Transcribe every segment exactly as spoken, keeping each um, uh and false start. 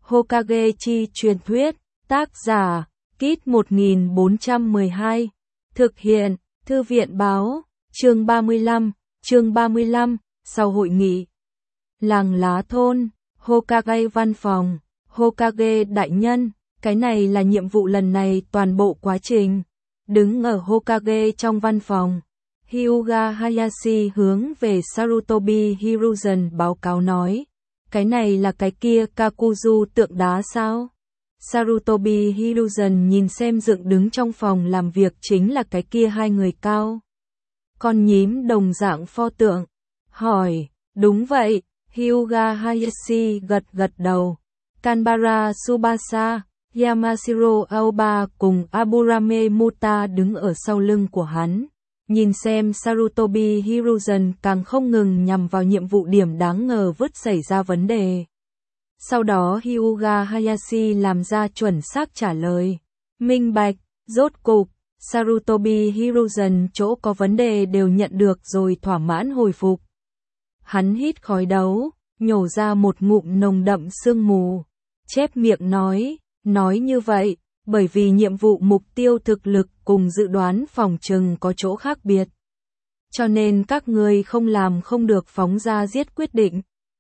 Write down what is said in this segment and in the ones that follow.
Hokage chi truyền thuyết, tác giả, Kit một nghìn bốn trăm mười hai, thực hiện, Thư viện báo, chương ba mươi lăm, chương ba mươi lăm, sau hội nghị. Làng Lá Thôn, Hokage văn phòng, Hokage đại nhân, cái này là nhiệm vụ lần này toàn bộ quá trình. Đứng ở Hokage trong văn phòng, Hyuga Hayashi hướng về Sarutobi Hiruzen báo cáo nói. Cái này là cái kia Kakuzu tượng đá sao? Sarutobi Hiruzen nhìn xem dựng đứng trong phòng làm việc chính là cái kia hai người cao. Con nhím đồng dạng pho tượng. Hỏi, đúng vậy, Hyuga Hayashi gật gật đầu. Kanbara Tsubasa, Yamashiro Aoba cùng Aburame Muta đứng ở sau lưng của hắn. Nhìn xem Sarutobi Hiruzen càng không ngừng nhằm vào nhiệm vụ điểm đáng ngờ vứt xảy ra vấn đề. Sau đó Hyuga Hayashi làm ra chuẩn xác trả lời. Minh bạch, rốt cục, Sarutobi Hiruzen chỗ có vấn đề đều nhận được rồi thỏa mãn hồi phục. Hắn hít khói đấu, nhổ ra một ngụm nồng đậm sương mù. Chép miệng nói, nói như vậy, bởi vì nhiệm vụ mục tiêu thực lực cùng dự đoán phòng trừng có chỗ khác biệt. Cho nên các người không làm không được phóng ra giết quyết định.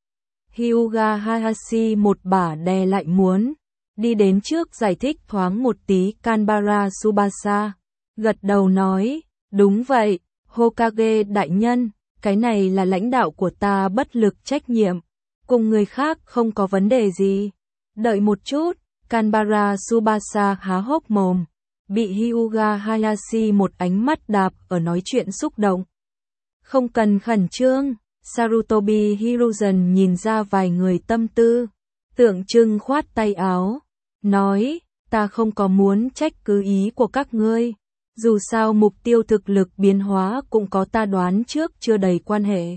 Hyuga Hayashi một bả đè lại muốn đi đến trước giải thích thoáng một tí. Kanbara Tsubasa gật đầu nói, đúng vậy, Hokage đại nhân, cái này là lãnh đạo của ta bất lực trách nhiệm, cùng người khác không có vấn đề gì. Đợi một chút, Kanbara Tsubasa há hốc mồm, bị Hyuga Hayashi một ánh mắt đạp ở nói chuyện xúc động. Không cần khẩn trương, Sarutobi Hiruzen nhìn ra vài người tâm tư, tượng trưng khoát tay áo, nói, ta không có muốn trách cứ ý của các ngươi, dù sao mục tiêu thực lực biến hóa cũng có ta đoán trước chưa đầy quan hệ.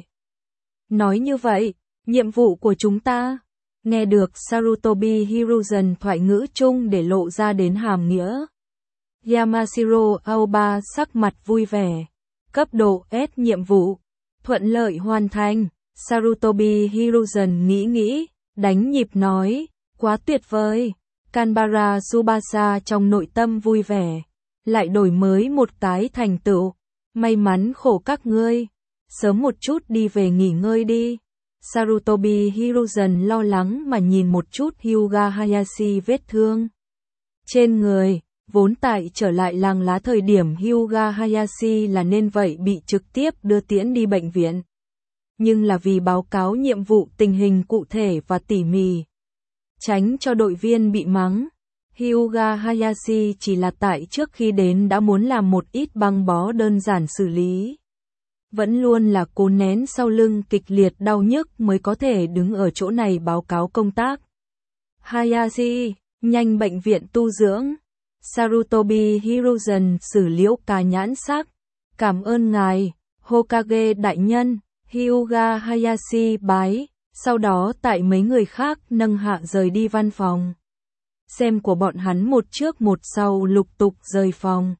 Nói như vậy, nhiệm vụ của chúng ta, nghe được Sarutobi Hiruzen thoại ngữ chung để lộ ra đến hàm nghĩa. Yamashiro Aoba sắc mặt vui vẻ, cấp độ S nhiệm vụ, thuận lợi hoàn thành. Sarutobi Hiruzen nghĩ nghĩ, đánh nhịp nói, quá tuyệt vời. Kanbara Tsubasa trong nội tâm vui vẻ, lại đổi mới một cái thành tựu, may mắn khổ các ngươi, sớm một chút đi về nghỉ ngơi đi. Sarutobi Hiruzen lo lắng mà nhìn một chút Hyuga Hayashi vết thương trên người, vốn tại trở lại làng lá thời điểm Hyuga Hayashi là nên vậy bị trực tiếp đưa tiễn đi bệnh viện. Nhưng là vì báo cáo nhiệm vụ tình hình cụ thể và tỉ mỉ, tránh cho đội viên bị mắng, Hyuga Hayashi chỉ là tại trước khi đến đã muốn làm một ít băng bó đơn giản xử lý. Vẫn luôn là cố nén sau lưng kịch liệt đau nhức mới có thể đứng ở chỗ này báo cáo công tác. Hayashi, nhanh bệnh viện tu dưỡng. Sarutobi Hiruzen xử liễu cà nhãn sắc. Cảm ơn ngài, Hokage đại nhân. Hyuga Hayashi bái, sau đó tại mấy người khác nâng hạ rời đi văn phòng. Xem của bọn hắn một trước một sau lục tục rời phòng.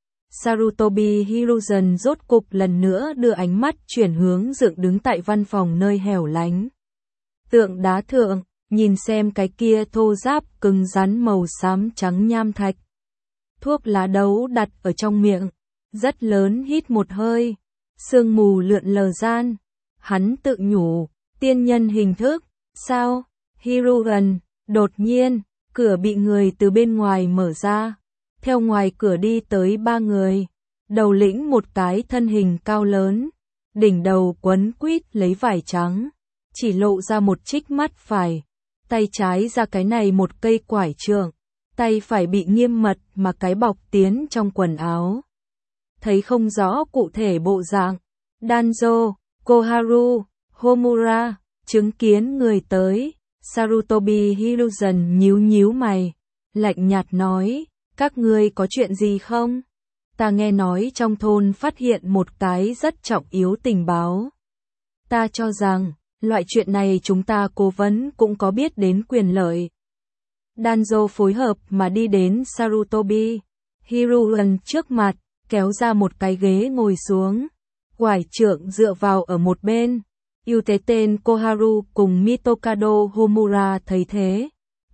Sarutobi Hiruzen rốt cục lần nữa đưa ánh mắt chuyển hướng dựng đứng tại văn phòng nơi hẻo lánh. Tượng đá thượng, nhìn xem cái kia thô ráp cứng rắn màu xám trắng nham thạch. Thuốc lá đấu đặt ở trong miệng, rất lớn hít một hơi, sương mù lượn lờ gian. Hắn tự nhủ, tiên nhân hình thức, sao? Hiruzen, đột nhiên, cửa bị người từ bên ngoài mở ra. Theo ngoài cửa đi tới ba người, đầu lĩnh một cái thân hình cao lớn, đỉnh đầu quấn quít lấy vải trắng, chỉ lộ ra một trích mắt phải, tay trái ra cái này một cây quải trượng, tay phải bị nghiêm mật mà cái bọc tiến trong quần áo. Thấy không rõ cụ thể bộ dạng, Danzo, Koharu, Homura, chứng kiến người tới, Sarutobi Hiruzen nhíu nhíu mày, lạnh nhạt nói, các ngươi có chuyện gì không? Ta nghe nói trong thôn phát hiện một cái rất trọng yếu tình báo. Ta cho rằng, loại chuyện này chúng ta cố vấn cũng có biết đến quyền lợi. Danzo phối hợp mà đi đến Sarutobi Hiruzen trước mặt, kéo ra một cái ghế ngồi xuống. Quải trượng dựa vào ở một bên. Ưu tế tên Koharu cùng Mitokado Homura thấy thế,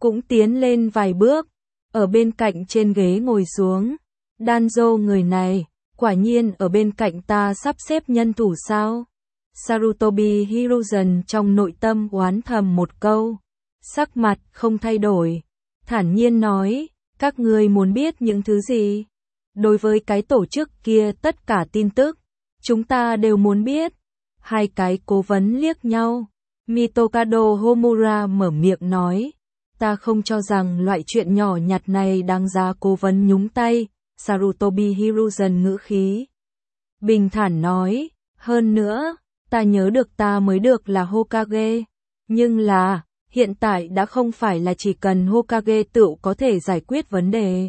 cũng tiến lên vài bước, ở bên cạnh trên ghế ngồi xuống. Danzo người này, quả nhiên ở bên cạnh ta sắp xếp nhân thủ sao? Sarutobi Hiruzen trong nội tâm oán thầm một câu, sắc mặt không thay đổi, thản nhiên nói, các ngươi muốn biết những thứ gì? Đối với cái tổ chức kia tất cả tin tức, chúng ta đều muốn biết. Hai cái cố vấn liếc nhau, Mitokado Homura mở miệng nói, ta không cho rằng loại chuyện nhỏ nhặt này đáng giá cố vấn nhúng tay. Sarutobi Hiruzen ngữ khí bình thản nói, hơn nữa, ta nhớ được ta mới được là Hokage, nhưng là, hiện tại đã không phải là chỉ cần Hokage tự có thể giải quyết vấn đề.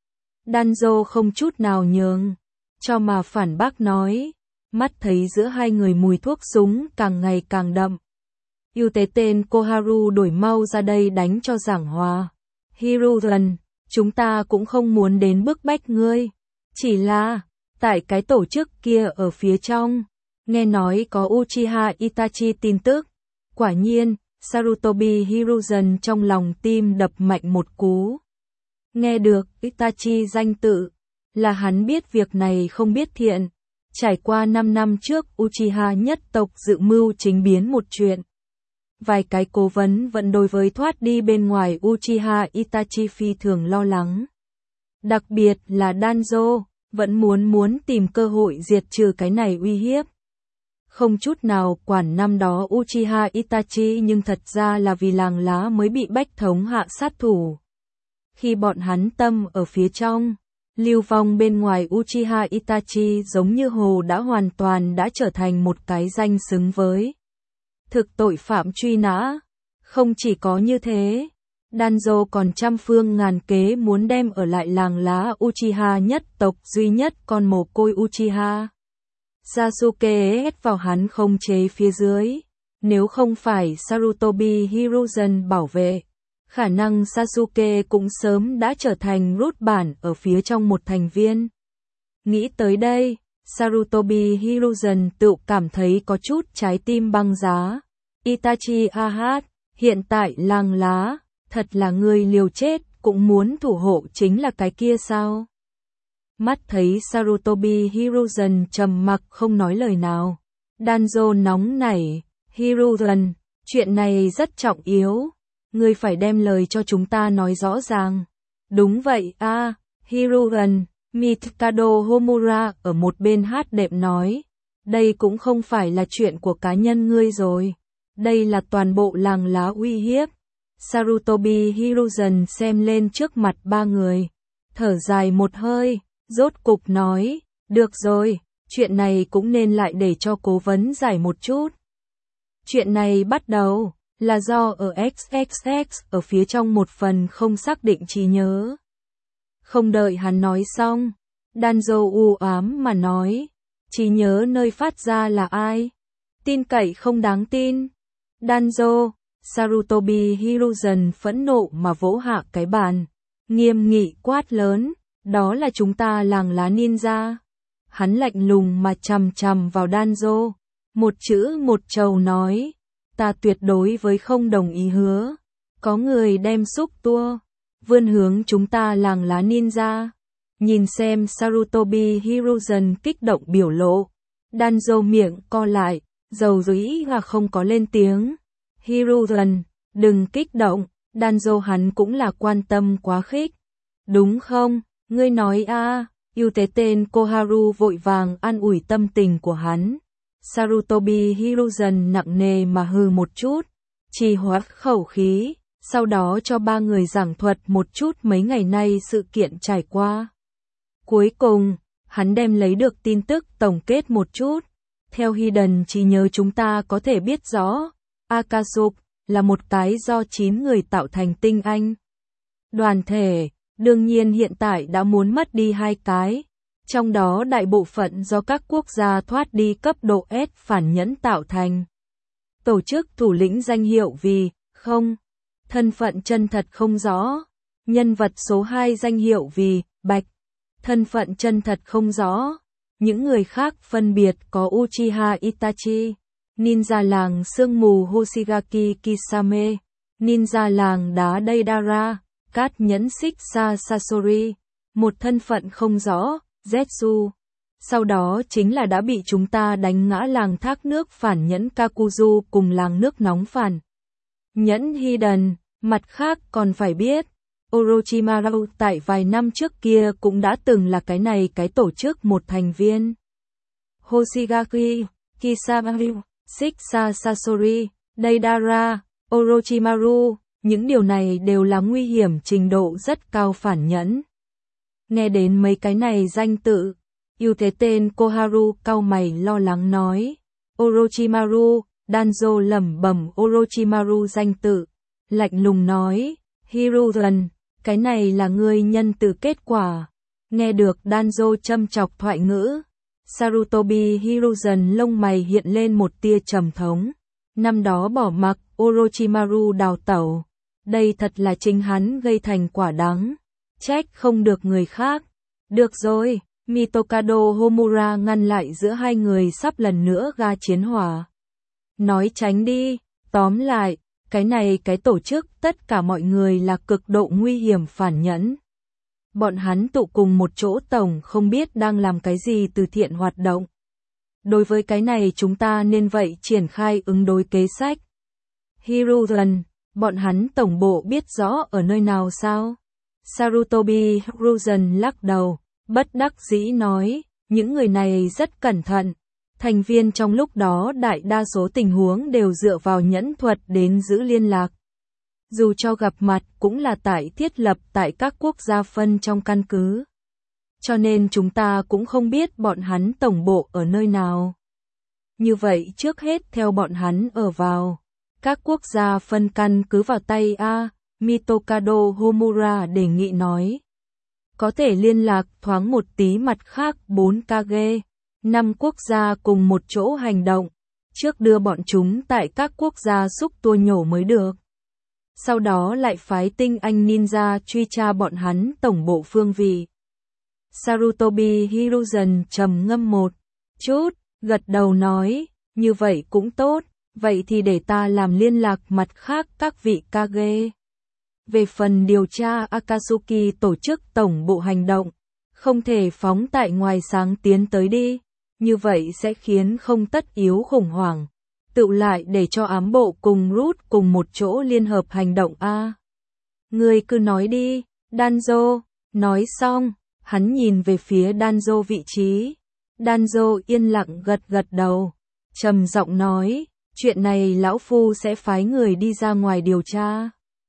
Danzo không chút nào nhường, cho mà phản bác nói, mắt thấy giữa hai người mùi thuốc súng càng ngày càng đậm. Yêu tế tên Koharu đổi mau ra đây đánh cho giảng hòa. Hiruzen, chúng ta cũng không muốn đến bức bách ngươi, chỉ là, tại cái tổ chức kia ở phía trong, nghe nói có Uchiha Itachi tin tức. Quả nhiên, Sarutobi Hiruzen trong lòng tim đập mạnh một cú. Nghe được Itachi danh tự, là hắn biết việc này không biết thiện. Trải qua năm năm trước Uchiha nhất tộc dự mưu chính biến một chuyện. Vài cái cố vấn vẫn đối với thoát đi bên ngoài Uchiha Itachi phi thường lo lắng. Đặc biệt là Danzo, vẫn muốn muốn tìm cơ hội diệt trừ cái này uy hiếp. Không chút nào quản năm đó Uchiha Itachi nhưng thật ra là vì làng lá mới bị bách thống hạ sát thủ. Khi bọn hắn tâm ở phía trong, lưu vong bên ngoài Uchiha Itachi giống như hồ đã hoàn toàn đã trở thành một cái danh xứng với thực tội phạm truy nã. Không chỉ có như thế, Danzo còn trăm phương ngàn kế muốn đem ở lại làng lá Uchiha nhất tộc duy nhất con mồ côi Uchiha Sasuke hét vào hắn không chế phía dưới. Nếu không phải Sarutobi Hiruzen bảo vệ, khả năng Sasuke cũng sớm đã trở thành root bản ở phía trong một thành viên. Nghĩ tới đây, Sarutobi Hiruzen tự cảm thấy có chút trái tim băng giá. Itachi Ahat, hiện tại làng lá, thật là người liều chết cũng muốn thủ hộ chính là cái kia sao? Mắt thấy Sarutobi Hiruzen trầm mặc không nói lời nào. Danzo nóng nảy, Hiruzen, chuyện này rất trọng yếu. Ngươi phải đem lời cho chúng ta nói rõ ràng. Đúng vậy a, à, Hiruzen, Mitokado Homura ở một bên hát đệm nói. Đây cũng không phải là chuyện của cá nhân ngươi rồi. Đây là toàn bộ làng lá uy hiếp. Sarutobi Hiruzen xem lên trước mặt ba người. Thở dài một hơi, rốt cục nói. Được rồi, chuyện này cũng nên lại để cho cố vấn giải một chút. Chuyện này bắt đầu là do ở ích ích ích ở phía trong một phần không xác định trí nhớ. Không đợi hắn nói xong, Danzo u ám mà nói, trí nhớ nơi phát ra là ai? Tin cậy không đáng tin. Danzo, Sarutobi Hiruzen phẫn nộ mà vỗ hạ cái bàn, nghiêm nghị quát lớn, đó là chúng ta làng lá ninja. Hắn lạnh lùng mà chằm chằm vào Danzo, một chữ một trầu nói, ta tuyệt đối với không đồng ý hứa. Có người đem xúc tua, vươn hướng chúng ta làng lá ninja. Nhìn xem Sarutobi Hiruzen kích động biểu lộ. Danzo miệng co lại, dầu dĩ là không có lên tiếng. Hiruzen, đừng kích động, Danzo hắn cũng là quan tâm quá khích. Đúng không, ngươi nói a, yêu tế tên Koharu vội vàng an ủi tâm tình của hắn. Sarutobi Hiruzen nặng nề mà hừ một chút, trì hoãn khẩu khí, sau đó cho ba người giảng thuật một chút mấy ngày nay sự kiện trải qua. Cuối cùng, hắn đem lấy được tin tức tổng kết một chút. Theo Hidden trí nhớ chúng ta có thể biết rõ, Akasuk là một cái do chín người tạo thành tinh anh đoàn thể, đương nhiên hiện tại đã muốn mất đi hai cái. Trong đó đại bộ phận do các quốc gia thoát đi cấp độ S phản nhẫn tạo thành. Tổ chức thủ lĩnh danh hiệu vì, không, thân phận chân thật không rõ. Nhân vật số hai danh hiệu vì, Bạch, thân phận chân thật không rõ. Những người khác phân biệt có Uchiha Itachi, ninja làng sương mù Hoshigaki Kisame, ninja làng đá Deidara, cát nhẫn Shixa Sasori, một thân phận không rõ, Zetsu. Sau đó chính là đã bị chúng ta đánh ngã làng thác nước phản nhẫn Kakuzu cùng làng nước nóng phản nhẫn Hiden. Mặt khác còn phải biết, Orochimaru tại vài năm trước kia cũng đã từng là cái này cái tổ chức một thành viên. Hoshigaki, Kisamaru, Shixa Sasori, Deidara, Orochimaru, những điều này đều là nguy hiểm trình độ rất cao phản nhẫn. Nghe đến mấy cái này danh tự, yêu thế tên Koharu cau mày lo lắng nói. Orochimaru, Danzo lẩm bẩm Orochimaru danh tự, lạnh lùng nói, Hiruzen, cái này là ngươi nhân từ kết quả. Nghe được Danzo châm chọc thoại ngữ, Sarutobi Hiruzen lông mày hiện lên một tia trầm thống. Năm đó bỏ mặc Orochimaru đào tẩu, đây thật là chính hắn gây thành quả đắng, trách không được người khác. Được rồi, Mitokado Homura ngăn lại giữa hai người sắp lần nữa ga chiến hỏa. Nói tránh đi, tóm lại, cái này cái tổ chức tất cả mọi người là cực độ nguy hiểm phản nhẫn. Bọn hắn tụ cùng một chỗ tổng không biết đang làm cái gì từ thiện hoạt động. Đối với cái này chúng ta nên vậy triển khai ứng đối kế sách. Hiruzen, bọn hắn tổng bộ biết rõ ở nơi nào sao? Sarutobi Hiruzen lắc đầu, bất đắc dĩ nói, những người này rất cẩn thận. Thành viên trong lúc đó đại đa số tình huống đều dựa vào nhẫn thuật đến giữ liên lạc. Dù cho gặp mặt cũng là tại thiết lập tại các quốc gia phân trong căn cứ. Cho nên chúng ta cũng không biết bọn hắn tổng bộ ở nơi nào. Như vậy trước hết theo bọn hắn ở vào các quốc gia phân căn cứ vào tay A, Mitokado Homura đề nghị nói. Có thể liên lạc thoáng một tí mặt khác bốn Kage, năm quốc gia cùng một chỗ hành động, trước đưa bọn chúng tại các quốc gia xúc tua nhổ mới được. Sau đó lại phái tinh anh ninja truy tra bọn hắn tổng bộ phương vị. Sarutobi Hiruzen trầm ngâm một chút, gật đầu nói, như vậy cũng tốt, vậy thì để ta làm liên lạc mặt khác các vị Kage. Về phần điều tra Akatsuki tổ chức tổng bộ hành động, không thể phóng tại ngoài sáng tiến tới đi, như vậy sẽ khiến không tất yếu khủng hoảng. Tự lại để cho ám bộ cùng Root cùng một chỗ liên hợp hành động a. Ngươi cứ nói đi, Danzo. Nói xong, hắn nhìn về phía Danzo vị trí. Danzo yên lặng gật gật đầu, trầm giọng nói, chuyện này lão phu sẽ phái người đi ra ngoài điều tra.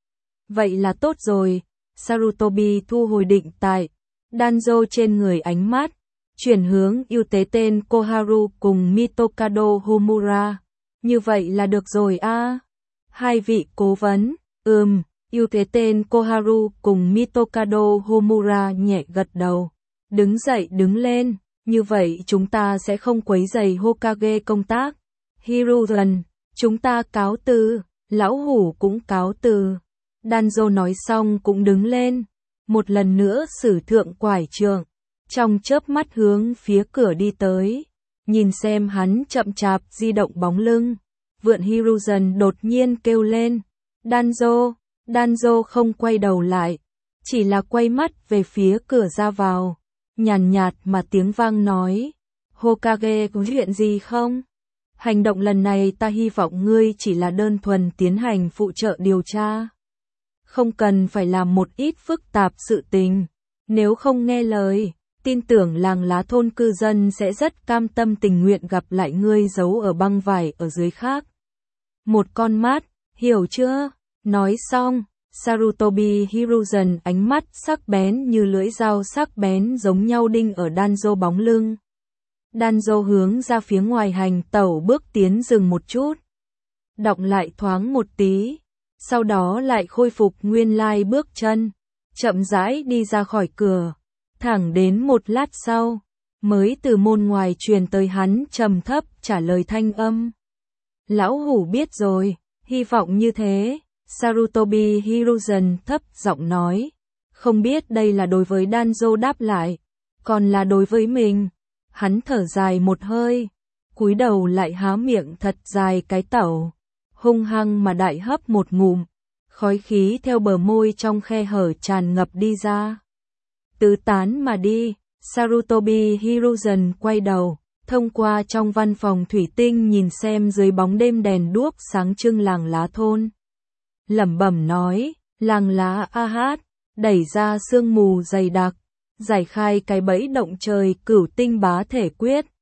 Vậy là tốt rồi. Sarutobi thu hồi định tại Danzo trên người ánh mắt, chuyển hướng yêu tế tên Koharu cùng Mitokado Homura. Như vậy là được rồi a. À. Hai vị cố vấn, ừm, yêu thế tên Koharu cùng Mitokado Homura nhẹ gật đầu. Đứng dậy đứng lên, như vậy chúng ta sẽ không quấy rầy Hokage công tác. Hiruzen, chúng ta cáo từ, lão hủ cũng cáo từ. Danzo nói xong cũng đứng lên, một lần nữa sử thượng quải trượng, trong chớp mắt hướng phía cửa đi tới. Nhìn xem hắn chậm chạp di động bóng lưng, vượn Hiruzen đột nhiên kêu lên, Danzo. Danzo không quay đầu lại, chỉ là quay mắt về phía cửa ra vào, nhàn nhạt mà tiếng vang nói, Hokage có chuyện gì không? Hành động lần này ta hy vọng ngươi chỉ là đơn thuần tiến hành phụ trợ điều tra. Không cần phải làm một ít phức tạp sự tình, nếu không nghe lời, tin tưởng làng lá thôn cư dân sẽ rất cam tâm tình nguyện gặp lại ngươi giấu ở băng vải ở dưới khác. Một con mắt, hiểu chưa? Nói xong, Sarutobi Hiruzen ánh mắt sắc bén như lưỡi dao sắc bén giống nhau đinh ở Danzo bóng lưng. Danzo hướng ra phía ngoài hành tẩu bước tiến dừng một chút. Đọng lại thoáng một tí, sau đó lại khôi phục nguyên lai bước chân, chậm rãi đi ra khỏi cửa. Thẳng đến một lát sau, mới từ môn ngoài truyền tới hắn trầm thấp trả lời thanh âm. Lão hủ biết rồi, hy vọng như thế. Sarutobi Hiruzen thấp giọng nói, không biết đây là đối với Danzo đáp lại, còn là đối với mình. Hắn thở dài một hơi, cúi đầu lại há miệng thật dài cái tẩu, hung hăng mà đại hấp một ngụm, khói khí theo bờ môi trong khe hở tràn ngập đi ra. Tứ tán mà đi, Sarutobi Hiruzen quay đầu, thông qua trong văn phòng thủy tinh nhìn xem dưới bóng đêm đèn đuốc sáng trưng làng lá thôn. Lẩm bẩm nói, làng lá a hát, đẩy ra sương mù dày đặc, giải khai cái bẫy động trời cửu tinh bá thể quyết,